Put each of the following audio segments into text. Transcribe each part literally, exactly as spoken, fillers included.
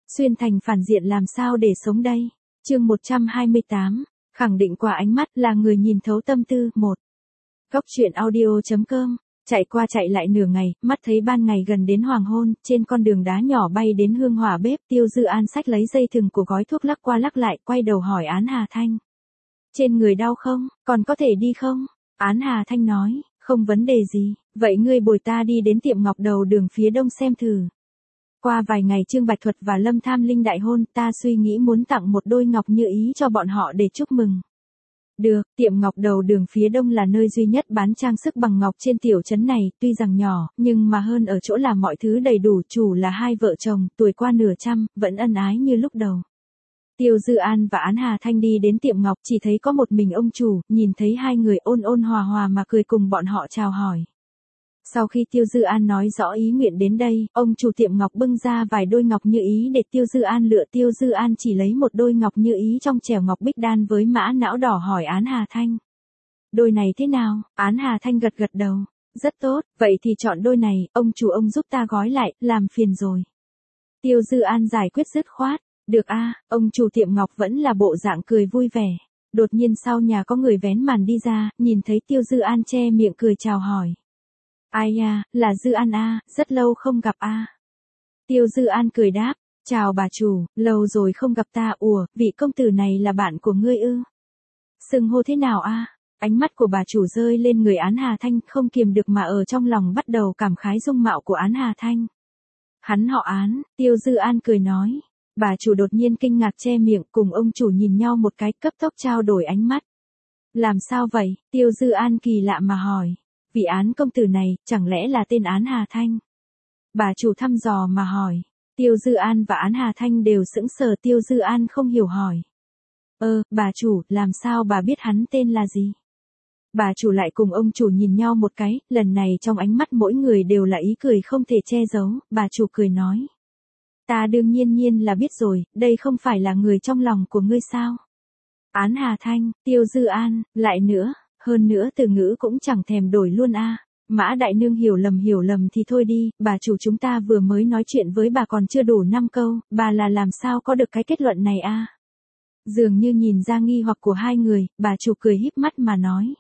Xuyên thành phản diện làm sao để sống đây? Chương một trăm hai mươi tám, khẳng định qua ánh mắt là người nhìn thấu tâm tư. Một. Góc truyện audio chấm com. Chạy qua chạy lại nửa ngày, mắt thấy ban ngày gần đến hoàng hôn, trên con đường đá nhỏ bay đến hương hỏa bếp, Tiêu Dư An xách lấy dây thừng của gói thuốc lắc qua lắc lại, quay đầu hỏi Án Hà Thanh. Trên người đau không, còn có thể đi không? Án Hà Thanh nói, không vấn đề gì, vậy ngươi bồi ta đi đến tiệm ngọc đầu đường phía đông xem thử. Qua vài ngày Trương Bạch Thuật và Lâm Tham Linh đại hôn, ta suy nghĩ muốn tặng một đôi ngọc như ý cho bọn họ để chúc mừng. Được, tiệm ngọc đầu đường phía đông là nơi duy nhất bán trang sức bằng ngọc trên tiểu trấn này, tuy rằng nhỏ, nhưng mà hơn ở chỗ là mọi thứ đầy đủ, chủ là hai vợ chồng, tuổi qua nửa trăm, vẫn ân ái như lúc đầu. Tiêu Dư An và Án Hà Thanh đi đến tiệm ngọc, chỉ thấy có một mình ông chủ, nhìn thấy hai người ôn ôn hòa hòa mà cười cùng bọn họ chào hỏi. Sau khi Tiêu Dư An nói rõ ý nguyện đến đây, ông chủ tiệm ngọc bưng ra vài đôi ngọc như ý để Tiêu Dư An lựa. Tiêu Dư An chỉ lấy một đôi ngọc như ý trong chẻo ngọc bích đan với mã não đỏ, hỏi Án Hà Thanh. Đôi này thế nào? Án Hà Thanh gật gật đầu. Rất tốt, vậy thì chọn đôi này, ông chủ ông giúp ta gói lại, làm phiền rồi. Tiêu Dư An giải quyết dứt khoát. Được a, ông chủ tiệm ngọc vẫn là bộ dạng cười vui vẻ. Đột nhiên sau nhà có người vén màn đi ra, nhìn thấy Tiêu Dư An che miệng cười chào hỏi. Ai à, là Dư An a, rất lâu không gặp a. Tiêu Dư An cười đáp, chào bà chủ, lâu rồi không gặp ta. Ủa, vị công tử này là bạn của ngươi ư? Xưng hô thế nào a? Ánh mắt của bà chủ rơi lên người Án Hà Thanh, không kiềm được mà ở trong lòng bắt đầu cảm khái dung mạo của Án Hà Thanh. Hắn họ Án, Tiêu Dư An cười nói. Bà chủ đột nhiên kinh ngạc che miệng, cùng ông chủ nhìn nhau một cái, cấp tốc trao đổi ánh mắt. Làm sao vậy? Tiêu Dư An kỳ lạ mà hỏi. Vị Án công tử này, chẳng lẽ là tên Án Hà Thanh? Bà chủ thăm dò mà hỏi. Tiêu Dư An và Án Hà Thanh đều sững sờ. Tiêu Dư An không hiểu hỏi. Ơ, bà chủ, làm sao bà biết hắn tên là gì? Bà chủ lại cùng ông chủ nhìn nhau một cái, lần này trong ánh mắt mỗi người đều là ý cười không thể che giấu. Bà chủ cười nói. Ta đương nhiên nhiên là biết rồi, đây không phải là người trong lòng của ngươi sao? Án Hà Thanh, Tiêu Dư An, lại nữa, hơn nữa từ ngữ cũng chẳng thèm đổi luôn a. Mã đại nương hiểu lầm hiểu lầm thì thôi đi, bà chủ chúng ta vừa mới nói chuyện với bà còn chưa đủ năm câu, bà là làm sao có được cái kết luận này a? Dường như nhìn ra nghi hoặc của hai người, bà chủ cười híp mắt mà nói.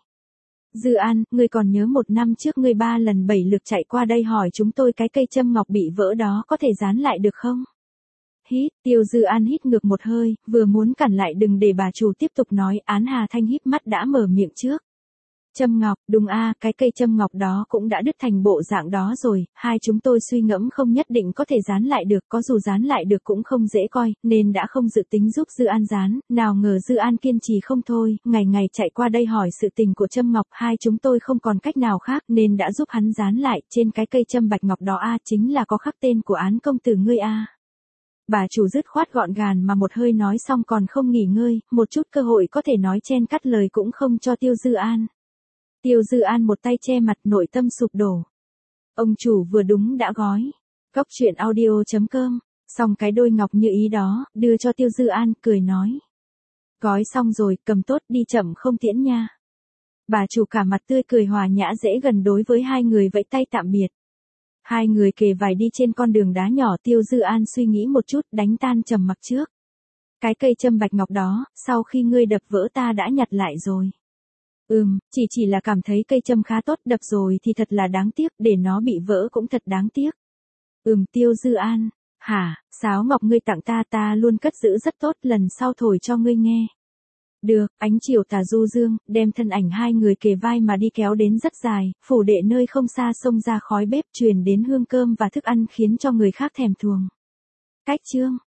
Dư An, ngươi còn nhớ một năm trước ngươi ba lần bảy lượt chạy qua đây hỏi chúng tôi cái cây châm ngọc bị vỡ đó có thể dán lại được không? Hít, Tiêu Dư An hít ngược một hơi, vừa muốn cản lại đừng để bà chủ tiếp tục nói. Án Hà Thanh híp mắt đã mở miệng trước. Châm ngọc, đúng a, cái cây châm ngọc đó cũng đã đứt thành bộ dạng đó rồi, hai chúng tôi suy ngẫm không nhất định có thể dán lại được, có dù dán lại được cũng không dễ coi, nên đã không dự tính giúp Dư An dán, nào ngờ Dư An kiên trì không thôi, ngày ngày chạy qua đây hỏi sự tình của châm ngọc, hai chúng tôi không còn cách nào khác nên đã giúp hắn dán lại, trên cái cây châm bạch ngọc đó a, chính là có khắc tên của Án công tử ngươi a. Bà chủ dứt khoát gọn gàng mà một hơi nói xong còn không nghỉ ngơi, một chút cơ hội có thể nói chen cắt lời cũng không cho Tiêu Dư An. Tiêu Dư An một tay che mặt, nội tâm sụp đổ. Ông chủ vừa đúng đã gói. Góc truyện audio chấm com. Xong cái đôi ngọc như ý đó, đưa cho Tiêu Dư An, cười nói. Gói xong rồi, cầm tốt đi, chậm không tiễn nha. Bà chủ cả mặt tươi cười hòa nhã dễ gần đối với hai người vẫy tay tạm biệt. Hai người kề vai đi trên con đường đá nhỏ. Tiêu Dư An suy nghĩ một chút, đánh tan trầm mặc trước. Cái cây châm bạch ngọc đó, sau khi ngươi đập vỡ ta đã nhặt lại rồi. Ừm, chỉ chỉ là cảm thấy cây châm khá tốt, đập rồi thì thật là đáng tiếc, để nó bị vỡ cũng thật đáng tiếc. Ừm, Tiêu Dư An, hả, sáo ngọc ngươi tặng ta ta luôn cất giữ rất tốt, lần sau thổi cho ngươi nghe. Được, ánh chiều tà du dương, đem thân ảnh hai người kề vai mà đi kéo đến rất dài, phủ đệ nơi không xa xông ra khói bếp truyền đến hương cơm và thức ăn khiến cho người khác thèm thuồng. Cách chương.